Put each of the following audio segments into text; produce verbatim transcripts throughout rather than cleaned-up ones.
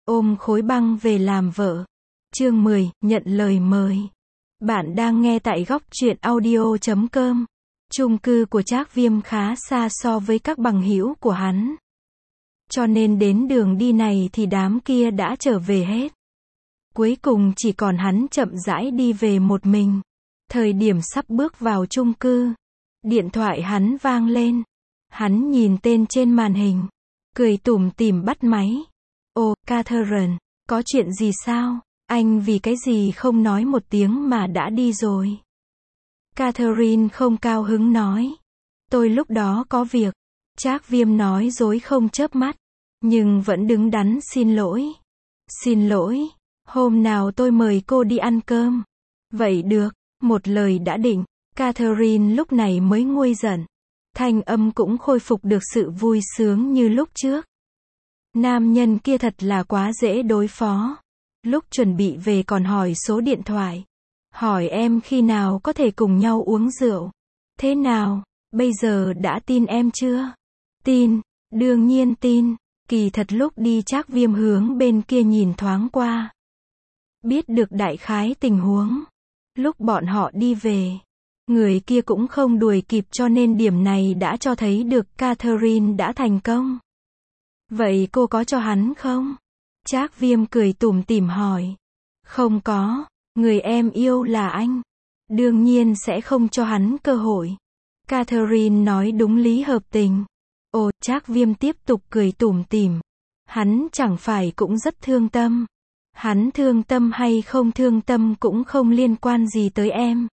ôm khối băng về làm vợ. Chương mười, nhận lời mời. Bạn đang nghe tại góc truyện audio chấm com. Chung cư của Trác Viêm khá xa so với các bằng hữu của hắn. Cho nên đến đường đi này thì đám kia đã trở về hết. Cuối cùng chỉ còn hắn chậm rãi đi về một mình. Thời điểm sắp bước vào chung cư, điện thoại hắn vang lên. Hắn nhìn tên trên màn hình, cười tủm tỉm bắt máy. Ồ, Catherine, có chuyện gì sao? Anh vì cái gì không nói một tiếng mà đã đi rồi? Catherine không cao hứng nói. Tôi lúc đó có việc. Trác Viêm nói dối không chớp mắt, nhưng vẫn đứng đắn xin lỗi. Xin lỗi, hôm nào tôi mời cô đi ăn cơm. Vậy được, một lời đã định. Catherine lúc này mới nguôi giận. Thanh âm cũng khôi phục được sự vui sướng như lúc trước. Nam nhân kia thật là quá dễ đối phó. Lúc chuẩn bị về còn hỏi số điện thoại. Hỏi em khi nào có thể cùng nhau uống rượu. Thế nào, bây giờ đã tin em chưa? Tin, đương nhiên tin. Kỳ thật lúc đi Trác Viêm hướng bên kia nhìn thoáng qua. Biết được đại khái tình huống. Lúc bọn họ đi về, người kia cũng không đuổi kịp, cho nên điểm này đã cho thấy được Catherine đã thành công. Vậy cô có cho hắn không? Trác Viêm cười tủm tỉm hỏi. Không có, người em yêu là anh. Đương nhiên sẽ không cho hắn cơ hội. Catherine nói đúng lý hợp tình. Ồ, Trác Viêm tiếp tục cười tủm tỉm. Hắn chẳng phải cũng rất thương tâm. Hắn thương tâm hay không thương tâm cũng không liên quan gì tới em.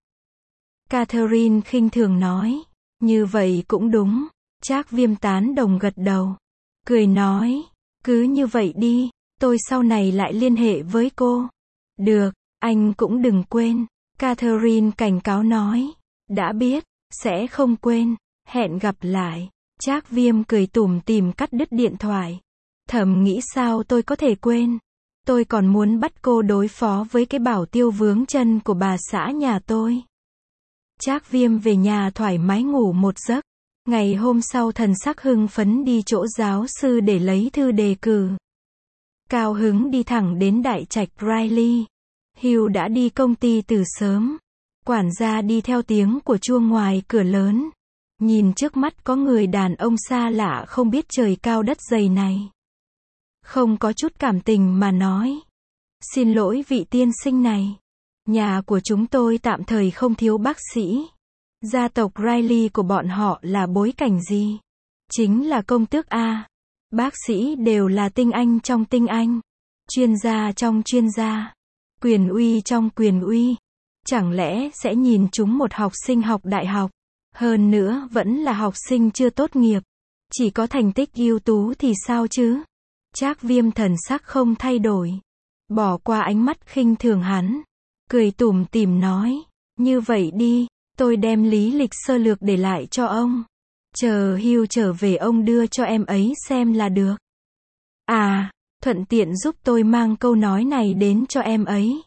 Catherine khinh thường nói. Như vậy cũng đúng. Trác Viêm tán đồng gật đầu. Cười nói. Cứ như vậy đi. Tôi sau này lại liên hệ với cô. Được, anh cũng đừng quên. Catherine cảnh cáo nói. Đã biết, sẽ không quên. Hẹn gặp lại. Trác Viêm cười tủm tỉm cắt đứt điện thoại. Thầm nghĩ sao tôi có thể quên. Tôi còn muốn bắt cô đối phó với cái bảo tiêu vướng chân của bà xã nhà tôi. Trác Viêm về nhà thoải mái ngủ một giấc. Ngày hôm sau thần sắc hưng phấn đi chỗ giáo sư để lấy thư đề cử. Cao hứng đi thẳng đến đại trạch Riley. Hugh đã đi công ty từ sớm. Quản gia đi theo tiếng của chuông ngoài cửa lớn. Nhìn trước mắt có người đàn ông xa lạ không biết trời cao đất dày này. Không có chút cảm tình mà nói. Xin lỗi vị tiên sinh này. Nhà của chúng tôi tạm thời không thiếu bác sĩ. Gia tộc Riley của bọn họ là bối cảnh gì? Chính là công tước A. Bác sĩ đều là tinh anh trong tinh anh. Chuyên gia trong chuyên gia. Quyền uy trong quyền uy. Chẳng lẽ sẽ nhìn chúng một học sinh học đại học? Hơn nữa vẫn là học sinh chưa tốt nghiệp. Chỉ có thành tích ưu tú thì sao chứ? Trác Viêm thần sắc không thay đổi. Bỏ qua ánh mắt khinh thường hắn. Cười tủm tỉm nói. Như vậy đi, tôi đem lý lịch sơ lược để lại cho ông. Chờ Hugh trở về ông đưa cho em ấy xem là được. À, thuận tiện giúp tôi mang câu nói này đến cho em ấy.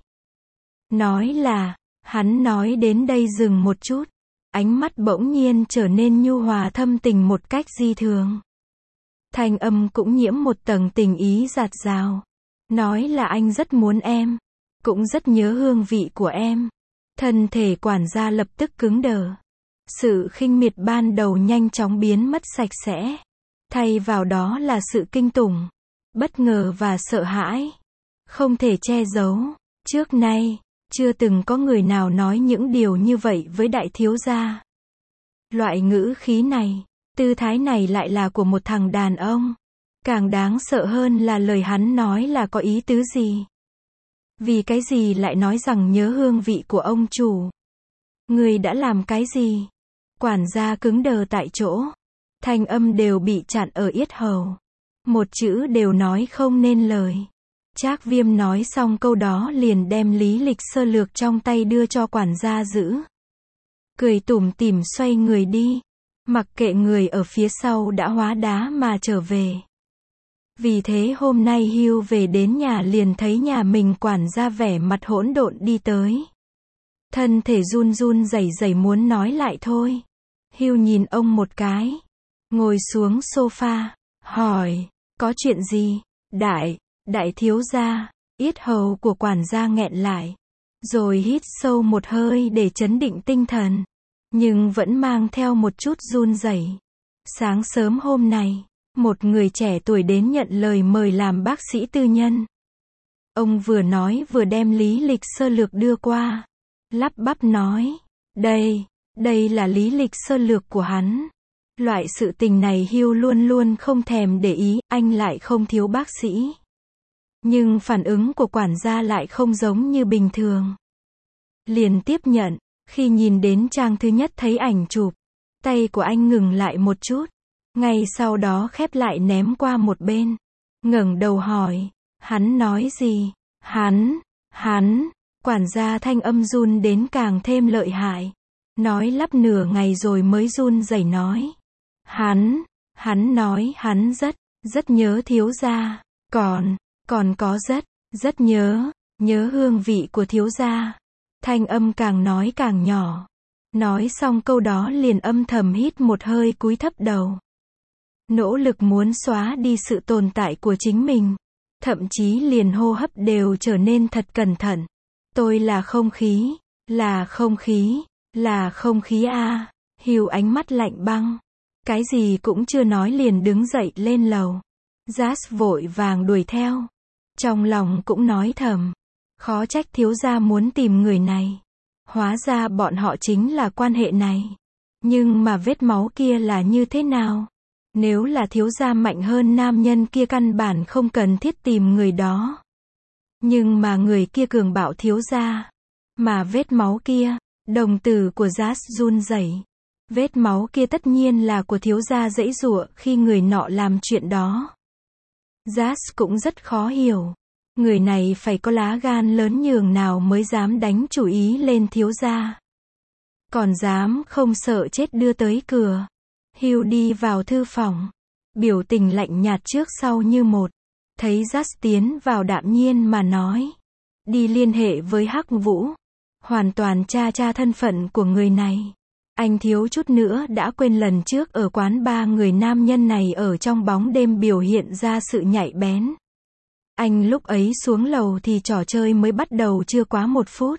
Nói là, hắn nói đến đây dừng một chút. Ánh mắt bỗng nhiên trở nên nhu hòa thâm tình một cách di thường. Thanh âm cũng nhiễm một tầng tình ý dạt dào. Nói là anh rất muốn em. Cũng rất nhớ hương vị của em. Thân thể quản gia lập tức cứng đờ. Sự khinh miệt ban đầu nhanh chóng biến mất sạch sẽ. Thay vào đó là sự kinh tủng, bất ngờ và sợ hãi. Không thể che giấu. Trước nay, chưa từng có người nào nói những điều như vậy với đại thiếu gia. Loại ngữ khí này, tư thái này lại là của một thằng đàn ông. Càng đáng sợ hơn là lời hắn nói là có ý tứ gì. Vì cái gì lại nói rằng nhớ hương vị của ông chủ? Người đã làm cái gì? Quản gia cứng đờ tại chỗ. Thanh âm đều bị chặn ở yết hầu. Một chữ đều nói không nên lời. Trác Viêm nói xong câu đó liền đem lý lịch sơ lược trong tay đưa cho quản gia giữ. Cười tủm tỉm xoay người đi. Mặc kệ người ở phía sau đã hóa đá mà trở về. Vì thế hôm nay Hugh về đến nhà liền thấy nhà mình quản gia vẻ mặt hỗn độn đi tới. Thân thể run run rẩy rẩy muốn nói lại thôi. Hugh nhìn ông một cái. Ngồi xuống sofa. Hỏi. Có chuyện gì? Đại, Đại thiếu gia, yết hầu của quản gia nghẹn lại. Rồi hít sâu một hơi để trấn định tinh thần. Nhưng vẫn mang theo một chút run rẩy. Sáng sớm hôm nay, một người trẻ tuổi đến nhận lời mời làm bác sĩ tư nhân. Ông vừa nói vừa đem lý lịch sơ lược đưa qua. Lắp bắp nói, đây, đây là lý lịch sơ lược của hắn. Loại sự tình này Hugh luôn luôn không thèm để ý, anh lại không thiếu bác sĩ. Nhưng phản ứng của quản gia lại không giống như bình thường. Liền tiếp nhận, khi nhìn đến trang thứ nhất thấy ảnh chụp, tay của anh ngừng lại một chút, ngay sau đó khép lại ném qua một bên, ngẩng đầu hỏi, hắn nói gì? Hắn, hắn, quản gia thanh âm run đến càng thêm lợi hại, nói lắp nửa ngày rồi mới run rẩy nói, hắn, hắn nói hắn rất, rất nhớ thiếu gia, còn, còn có rất, rất nhớ, nhớ hương vị của thiếu gia. Thanh âm càng nói càng nhỏ. Nói xong câu đó liền âm thầm hít một hơi cúi thấp đầu. Nỗ lực muốn xóa đi sự tồn tại của chính mình. Thậm chí liền hô hấp đều trở nên thật cẩn thận. Tôi là không khí, là không khí, là không khí a. À. Hugh ánh mắt lạnh băng. Cái gì cũng chưa nói liền đứng dậy lên lầu. Jas vội vàng đuổi theo. Trong lòng cũng nói thầm. Khó trách thiếu gia muốn tìm người này. Hóa ra bọn họ chính là quan hệ này. Nhưng mà vết máu kia là như thế nào? Nếu là thiếu gia mạnh hơn nam nhân kia căn bản không cần thiết tìm người đó. Nhưng mà người kia cường bạo thiếu gia. Mà vết máu kia, đồng tử của Jas run rẩy. Vết máu kia tất nhiên là của thiếu gia giãy giụa khi người nọ làm chuyện đó. Jas cũng rất khó hiểu. Người này phải có lá gan lớn nhường nào mới dám đánh chủ ý lên thiếu gia. Còn dám không sợ chết đưa tới cửa. Hugh đi vào thư phòng. Biểu tình lạnh nhạt trước sau như một. Thấy Jas tiến vào đạm nhiên mà nói. Đi liên hệ với Hắc Vũ. Hoàn toàn tra tra thân phận của người này. Anh thiếu chút nữa đã quên lần trước ở quán ba người nam nhân này ở trong bóng đêm biểu hiện ra sự nhạy bén. Anh lúc ấy xuống lầu thì trò chơi mới bắt đầu chưa quá một phút.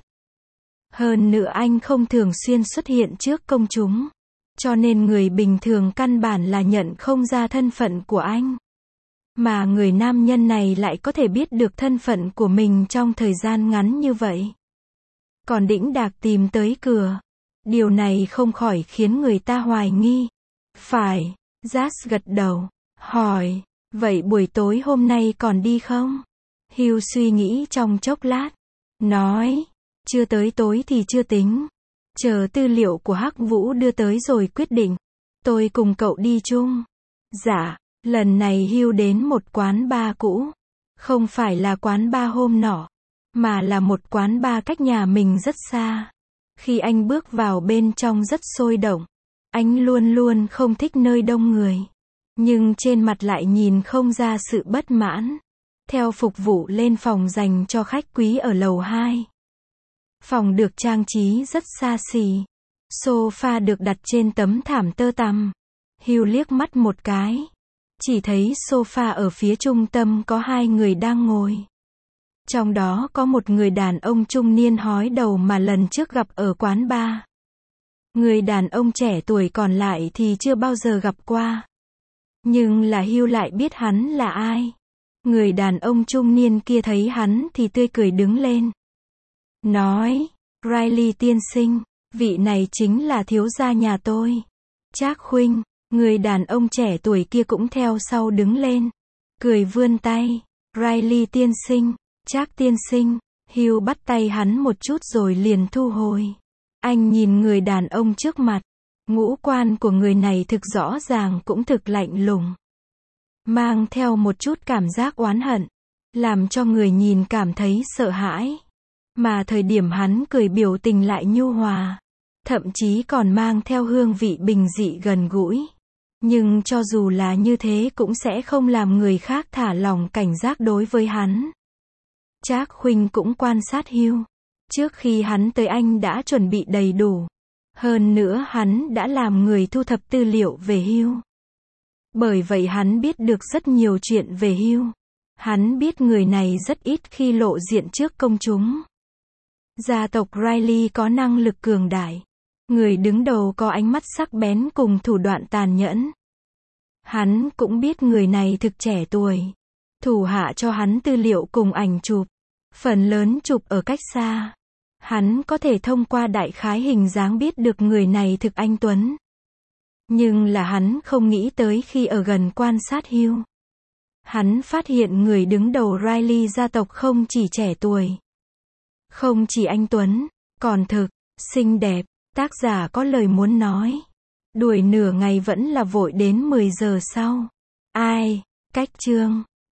Hơn nữa anh không thường xuyên xuất hiện trước công chúng. Cho nên người bình thường căn bản là nhận không ra thân phận của anh. Mà người nam nhân này lại có thể biết được thân phận của mình trong thời gian ngắn như vậy. Còn đĩnh đạc tìm tới cửa. Điều này không khỏi khiến người ta hoài nghi. Phải, Jas gật đầu, hỏi. Vậy buổi tối hôm nay còn đi không? Hugh suy nghĩ trong chốc lát. Nói. Chưa tới tối thì chưa tính. Chờ tư liệu của Hắc Vũ đưa tới rồi quyết định. Tôi cùng cậu đi chung. Dạ. Lần này Hugh đến một quán bar cũ. Không phải là quán bar hôm nọ. Mà là một quán bar cách nhà mình rất xa. Khi anh bước vào bên trong rất sôi động. Anh luôn luôn không thích nơi đông người. Nhưng trên mặt lại nhìn không ra sự bất mãn. Theo phục vụ lên phòng dành cho khách quý ở lầu hai. Phòng được trang trí rất xa xỉ. Sofa được đặt trên tấm thảm tơ tằm. Hugh liếc mắt một cái. Chỉ thấy sofa ở phía trung tâm có hai người đang ngồi. Trong đó có một người đàn ông trung niên hói đầu mà lần trước gặp ở quán bar. Người đàn ông trẻ tuổi còn lại thì chưa bao giờ gặp qua. Nhưng là Hugh lại biết hắn là ai. Người đàn ông trung niên kia thấy hắn thì tươi cười đứng lên. Nói, Riley tiên sinh, vị này chính là thiếu gia nhà tôi. Trác Khuynh, người đàn ông trẻ tuổi kia cũng theo sau đứng lên. Cười vươn tay, Riley tiên sinh, Trác tiên sinh. Hugh bắt tay hắn một chút rồi liền thu hồi. Anh nhìn người đàn ông trước mặt. Ngũ quan của người này thực rõ ràng cũng thực lạnh lùng. Mang theo một chút cảm giác oán hận. Làm cho người nhìn cảm thấy sợ hãi. Mà thời điểm hắn cười biểu tình lại nhu hòa. Thậm chí còn mang theo hương vị bình dị gần gũi. Nhưng cho dù là như thế cũng sẽ không làm người khác thả lòng cảnh giác đối với hắn. Trác Khuynh cũng quan sát Hugh. Trước khi hắn tới anh đã chuẩn bị đầy đủ. Hơn nữa hắn đã làm người thu thập tư liệu về Hugh. Bởi vậy hắn biết được rất nhiều chuyện về Hugh. Hắn biết người này rất ít khi lộ diện trước công chúng. Gia tộc Riley có năng lực cường đại. Người đứng đầu có ánh mắt sắc bén cùng thủ đoạn tàn nhẫn. Hắn cũng biết người này thực trẻ tuổi. Thủ hạ cho hắn tư liệu cùng ảnh chụp. Phần lớn chụp ở cách xa. Hắn có thể thông qua đại khái hình dáng biết được người này thực anh tuấn. Nhưng là hắn không nghĩ tới khi ở gần quan sát Hugh. Hắn phát hiện người đứng đầu Riley gia tộc không chỉ trẻ tuổi. Không chỉ anh tuấn, còn thực, xinh đẹp. Tác giả có lời muốn nói. Đuổi nửa ngày vẫn là vội đến mười giờ sau. Ai, cách chương.